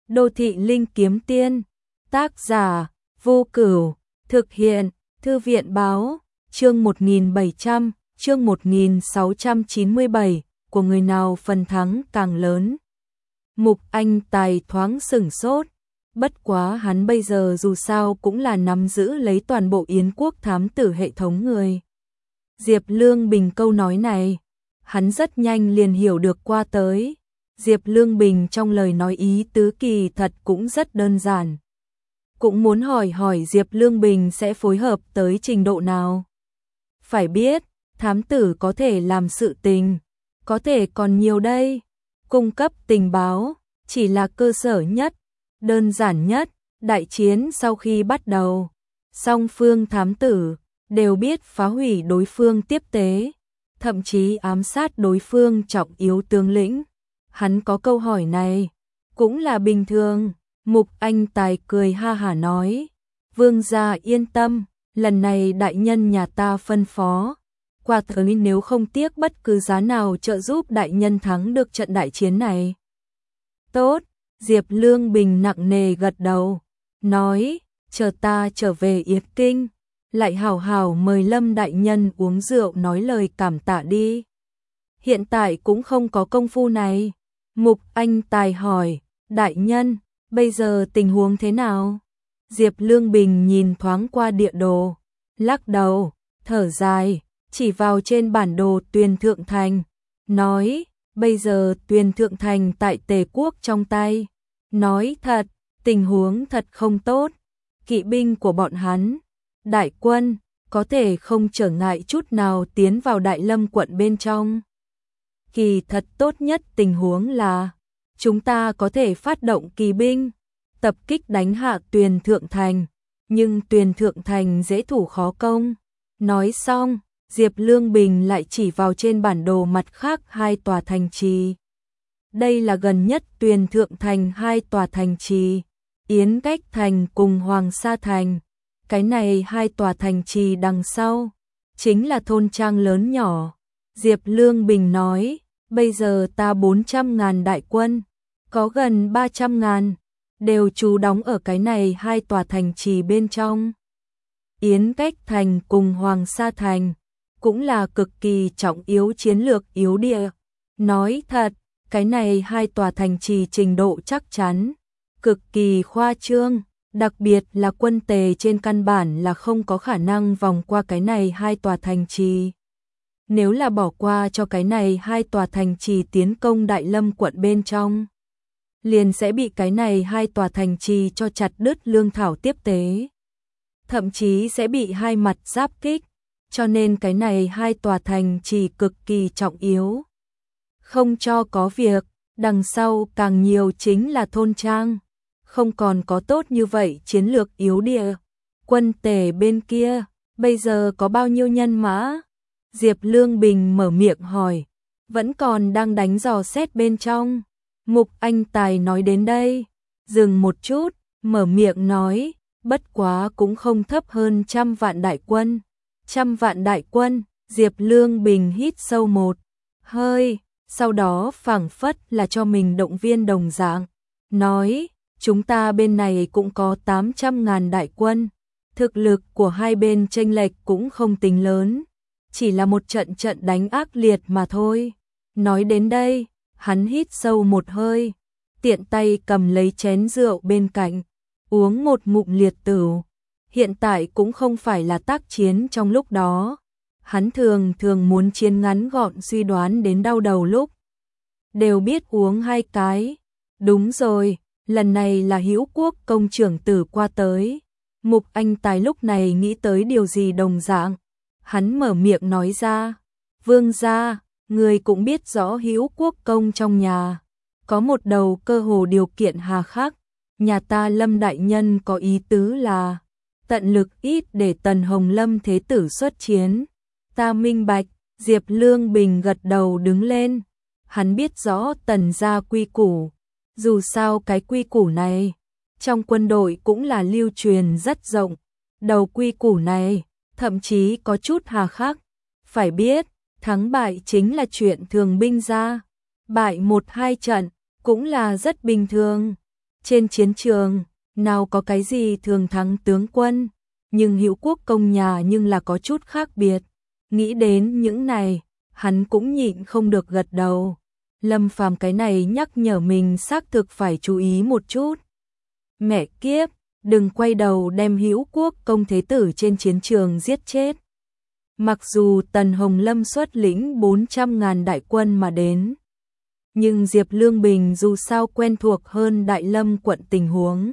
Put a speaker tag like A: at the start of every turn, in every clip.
A: Đô thị linh kiếm tiên, tác giả, Vô Cửu, thực hiện, Thư viện báo, chương 1700, chương 1697, của người nào phần thắng càng lớn. Mục Anh Tài thoáng sửng sốt, bất quá hắn bây giờ dù sao cũng là nắm giữ lấy toàn bộ Yến quốc thám tử hệ thống người. Diệp Lương Bình câu nói này, hắn rất nhanh liền hiểu được qua tới. Diệp Lương Bình trong lời nói ý tứ kỳ thật cũng rất đơn giản. Cũng muốn hỏi Diệp Lương Bình sẽ phối hợp tới trình độ nào. Phải biết, thám tử có thể làm sự tình, có thể còn nhiều đây. Cung cấp tình báo, chỉ là cơ sở nhất, đơn giản nhất. Đại chiến sau khi bắt đầu, song phương thám tử đều biết phá hủy đối phương tiếp tế, thậm chí ám sát đối phương trọng yếu tướng lĩnh. Hắn có câu hỏi này, cũng là bình thường. Mục Anh Tài cười ha hả nói, vương gia yên tâm, lần này đại nhân nhà ta phân phó, qua tới nếu không tiếc bất cứ giá nào trợ giúp đại nhân thắng được trận đại chiến này. Tốt, Diệp Lương Bình nặng nề gật đầu, nói, chờ ta trở về Yết Kinh, lại hảo hảo mời Lâm đại nhân uống rượu nói lời cảm tạ đi. Hiện tại cũng không có công phu này. Mục Anh Tài hỏi, đại nhân, bây giờ tình huống thế nào? Diệp Lương Bình nhìn thoáng qua địa đồ, lắc đầu, thở dài, chỉ vào trên bản đồ Tuyền Thượng Thành, nói, bây giờ Tuyền Thượng Thành tại Tề quốc trong tay. Nói thật, tình huống thật không tốt. Kỵ binh của bọn hắn, đại quân, có thể không trở ngại chút nào tiến vào Đại Lâm quận bên trong. Kỳ thật tốt nhất tình huống là chúng ta có thể phát động kỳ binh, tập kích đánh hạ Tuyền Thượng Thành, nhưng Tuyền Thượng Thành dễ thủ khó công. Nói xong, Diệp Lương Bình lại chỉ vào trên bản đồ mặt khác hai tòa thành trì. Đây là gần nhất Tuyền Thượng Thành hai tòa thành trì, Yến Cách Thành cùng Hoàng Sa Thành. Cái này hai tòa thành trì đằng sau, chính là thôn trang lớn nhỏ. Diệp Lương Bình nói, bây giờ ta 400.000 đại quân, có gần 300.000, đều trú đóng ở cái này hai tòa thành trì bên trong. Yến Cách Thành cùng Hoàng Sa Thành, cũng là cực kỳ trọng yếu chiến lược yếu địa. Nói thật, cái này hai tòa thành trì trình độ chắc chắn, cực kỳ khoa trương. Đặc biệt là quân Tề trên căn bản là không có khả năng vòng qua cái này hai tòa thành trì. Nếu là bỏ qua cho cái này hai tòa thành trì tiến công Đại Lâm quận bên trong, liền sẽ bị cái này hai tòa thành trì cho chặt đứt lương thảo tiếp tế. Thậm chí sẽ bị hai mặt giáp kích, cho nên cái này hai tòa thành trì cực kỳ trọng yếu. Không cho có việc, đằng sau càng nhiều chính là thôn trang. Không còn có tốt như vậy chiến lược yếu địa. Quân Tề bên kia, bây giờ có bao nhiêu nhân mã? Diệp Lương Bình mở miệng hỏi, vẫn còn đang đánh dò xét bên trong. Mục Anh Tài nói đến đây, dừng một chút, mở miệng nói, bất quá cũng không thấp hơn 100 vạn đại quân. 100 vạn đại quân, Diệp Lương Bình hít sâu một hơi, sau đó phảng phất là cho mình động viên đồng dạng, nói, chúng ta bên này cũng có 800.000 đại quân, thực lực của hai bên chênh lệch cũng không tính lớn, chỉ là một trận đánh ác liệt mà thôi. Nói đến đây, hắn hít sâu một hơi, tiện tay cầm lấy chén rượu bên cạnh, uống một ngụm liệt tửu. Hiện tại cũng không phải là tác chiến trong lúc đó, hắn thường muốn chiến ngắn gọn suy đoán đến đau đầu lúc. Đều biết uống hai cái, đúng rồi. Lần này là Hữu Quốc công trưởng tử qua tới. Mục Anh Tài lúc này nghĩ tới điều gì đồng dạng. Hắn mở miệng nói ra, vương gia, người cũng biết rõ Hữu Quốc công trong nhà. Có một đầu cơ hồ điều kiện hà khắc. Nhà ta Lâm đại nhân có ý tứ là tận lực ít để Tần Hồng Lâm thế tử xuất chiến. Ta minh bạch. Diệp Lương Bình gật đầu đứng lên. Hắn biết rõ Tần gia quy củ. Dù sao cái quy củ này, trong quân đội cũng là lưu truyền rất rộng. Đầu quy củ này, thậm chí có chút hà khắc. Phải biết, thắng bại chính là chuyện thường binh ra. Bại 1-2 trận, cũng là rất bình thường. Trên chiến trường, nào có cái gì thường thắng tướng quân, nhưng Hữu Quốc công nhà nhưng là có chút khác biệt. Nghĩ đến những này, hắn cũng nhịn không được gật đầu. Lâm Phàm cái này nhắc nhở mình xác thực phải chú ý một chút. Mẹ kiếp, đừng quay đầu đem Hữu Quốc công thế tử trên chiến trường giết chết. Mặc dù Tần Hồng Lâm xuất lĩnh 400.000 đại quân mà đến, nhưng Diệp Lương Bình dù sao quen thuộc hơn Đại Lâm quận tình huống.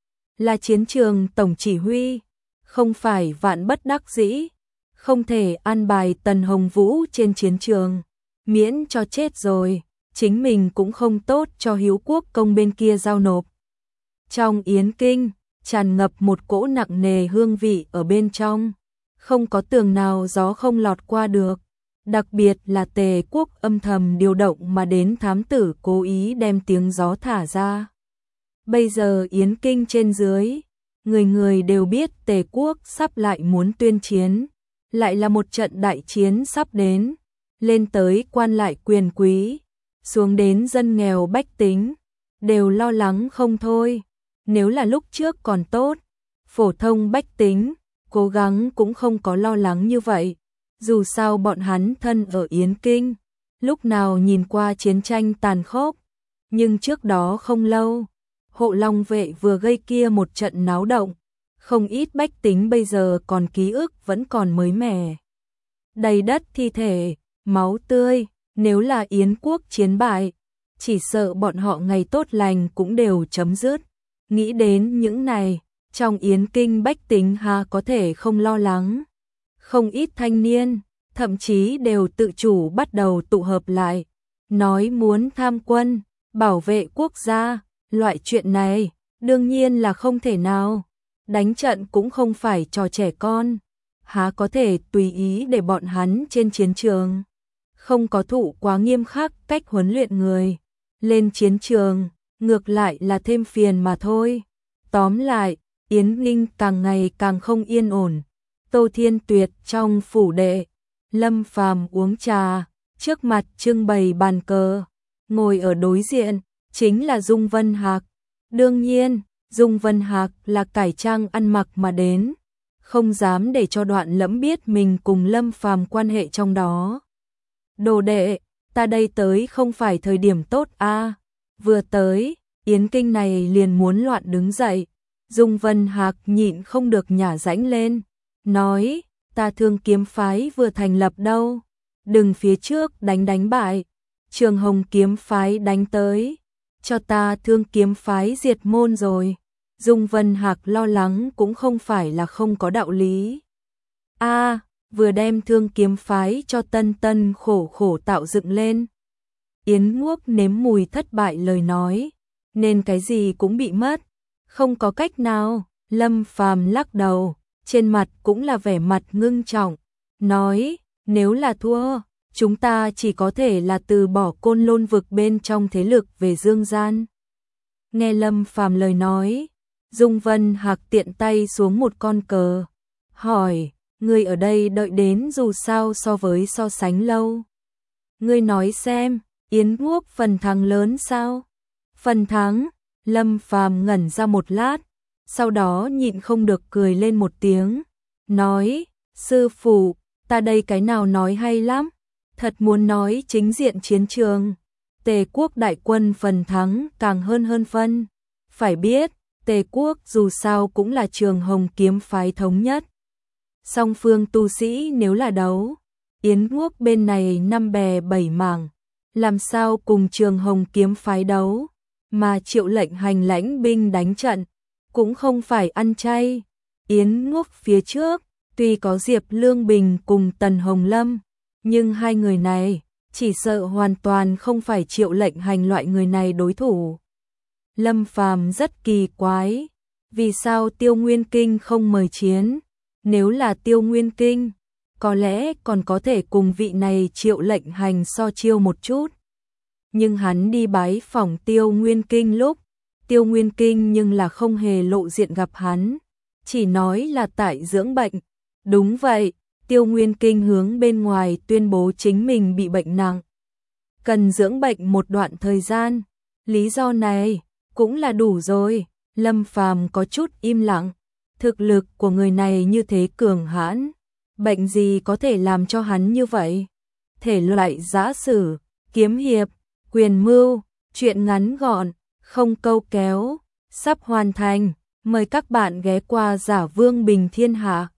A: Là chiến trường tổng chỉ huy, không phải vạn bất đắc dĩ, không thể an bài Tần Hồng Vũ trên chiến trường, miễn cho chết rồi, chính mình cũng không tốt cho Hữu Quốc công bên kia giao nộp. Trong Yến Kinh, tràn ngập một cỗ nặng nề hương vị ở bên trong, không có tường nào gió không lọt qua được. Đặc biệt là Tề Quốc âm thầm điều động mà đến thám tử cố ý đem tiếng gió thả ra. Bây giờ Yến Kinh trên dưới, người người đều biết Tề Quốc sắp lại muốn tuyên chiến, lại là một trận đại chiến sắp đến, lên tới quan lại quyền quý, xuống đến dân nghèo bách tính, đều lo lắng không thôi. Nếu là lúc trước còn tốt, phổ thông bách tính, cố gắng cũng không có lo lắng như vậy. Dù sao bọn hắn thân ở Yến Kinh, lúc nào nhìn qua chiến tranh tàn khốc. Nhưng trước đó không lâu, Hộ Long vệ vừa gây kia một trận náo động, không ít bách tính bây giờ còn ký ức vẫn còn mới mẻ. Đầy đất thi thể, máu tươi, nếu là Yến quốc chiến bại, chỉ sợ bọn họ ngày tốt lành cũng đều chấm dứt. Nghĩ đến những này, trong Yến Kinh bách tính ha có thể không lo lắng. Không ít thanh niên, thậm chí đều tự chủ bắt đầu tụ hợp lại, nói muốn tham quân, bảo vệ quốc gia. Loại chuyện này, đương nhiên là không thể nào. Đánh trận cũng không phải trò trẻ con, há có thể tùy ý để bọn hắn trên chiến trường. Không có thụ quá nghiêm khắc cách huấn luyện người. Lên chiến trường, ngược lại là thêm phiền mà thôi. Tóm lại, Yến Kinh càng ngày càng không yên ổn. Tô Thiên Tuyệt trong phủ đệ, Lâm Phàm uống trà, trước mặt trưng bày bàn cờ, ngồi ở đối diện, chính là Dung Vân Hạc. Đương nhiên, Dung Vân Hạc là cải trang ăn mặc mà đến, không dám để cho Đoạn Lẫm biết mình cùng Lâm Phàm quan hệ trong đó. Đồ đệ, ta đây tới không phải thời điểm tốt a. Vừa tới, Yến Kinh này liền muốn loạn đứng dậy. Dung Vân Hạc nhịn không được nhả rãnh lên, nói, ta Thương Kiếm phái vừa thành lập đâu, đừng phía trước đánh bại, Trường Hồng kiếm phái đánh tới, cho ta Thương Kiếm phái diệt môn rồi. Dung Vân Hạc lo lắng cũng không phải là không có đạo lý. A, vừa đem Thương Kiếm phái cho tân khổ tạo dựng lên. Yến Ngốc nếm mùi thất bại lời nói, nên cái gì cũng bị mất, không có cách nào. Lâm Phàm lắc đầu, trên mặt cũng là vẻ mặt ngưng trọng, nói, nếu là thua, chúng ta chỉ có thể là từ bỏ Côn Lôn vực bên trong thế lực về dương gian. Nghe Lâm Phàm lời nói, Dung Vân Hạc tiện tay xuống một con cờ, hỏi, ngươi ở đây đợi đến dù sao so sánh lâu. Ngươi nói xem, Yến Quốc phần thắng lớn sao? Phần thắng, Lâm Phàm ngẩn ra một lát, sau đó nhịn không được cười lên một tiếng, nói, sư phụ, ta đây cái nào nói hay lắm, thật muốn nói chính diện chiến trường, Tề Quốc đại quân phần thắng càng hơn phân. Phải biết, Tề Quốc dù sao cũng là Trường Hồng kiếm phái thống nhất. Song phương tu sĩ nếu là đấu, Yến Quốc bên này 5 bè 7 mảng, làm sao cùng Trường Hồng kiếm phái đấu, mà Triệu Lệnh hành lãnh binh đánh trận, cũng không phải ăn chay. Yến Quốc phía trước, tuy có Diệp Lương Bình cùng Tần Hồng Lâm, nhưng hai người này, chỉ sợ hoàn toàn không phải Triệu Lệnh hành loại người này đối thủ. Lâm Phàm rất kỳ quái, vì sao Tiêu Nguyên Kinh không mời chiến? Nếu là Tiêu Nguyên Kinh, có lẽ còn có thể cùng vị này Triệu Lệnh hành so chiêu một chút. Nhưng hắn đi bái phỏng Tiêu Nguyên Kinh lúc, Tiêu Nguyên Kinh nhưng là không hề lộ diện gặp hắn, chỉ nói là tại dưỡng bệnh. Đúng vậy, Tiêu Nguyên Kinh hướng bên ngoài tuyên bố chính mình bị bệnh nặng, cần dưỡng bệnh một đoạn thời gian. Lý do này, cũng là đủ rồi. Lâm Phàm có chút im lặng, thực lực của người này như thế cường hãn, bệnh gì có thể làm cho hắn như vậy? Thể loại giã sử, kiếm hiệp, quyền mưu, truyện ngắn gọn, không câu kéo, sắp hoàn thành, mời các bạn ghé qua Giả Vương Bình Thiên Hạ.